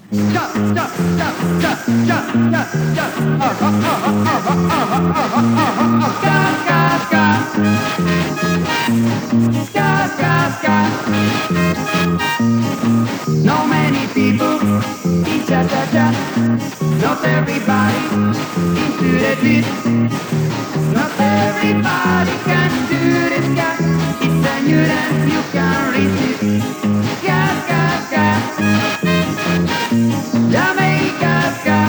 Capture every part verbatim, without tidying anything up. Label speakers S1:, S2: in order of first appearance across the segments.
S1: No many people in cha-cha-cha. Not everybody into the beat. Not everybody can do the ska. It's a new dance you can resist. Ska, ska, ska. Jamaica ska.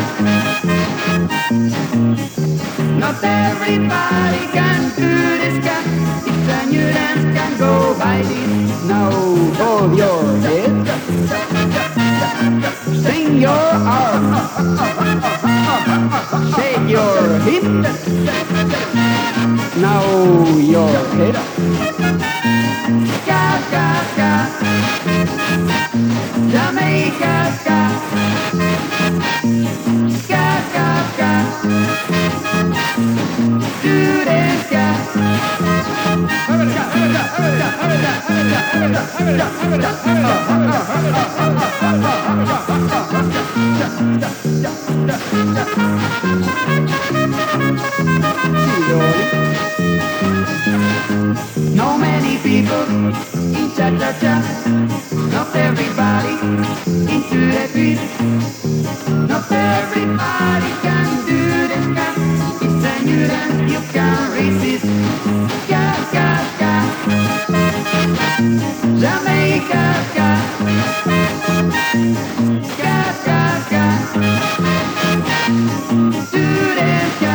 S1: Not everybody can do the ska. It's a new dance can go by this. Now hold your head. Swing your arm. Shake your hip. Now your head. Ska, ska, ska. Jamaica ska. Ska, ska, ska. Do the ska. No many people in cha-cha-cha. Not everybody into the beat. Not everybody can do the ska. It's a new dance you can resist. Ska, ska, ska. Jamaica ska. Ska, ska, ska. Do the ska.